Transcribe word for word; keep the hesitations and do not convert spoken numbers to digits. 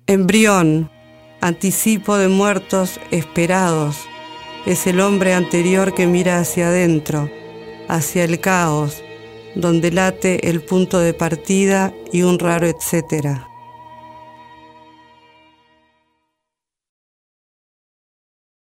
Embrión, anticipo de muertos esperados, es el hombre anterior que mira hacia adentro, hacia el caos, donde late el punto de partida y un raro etcétera.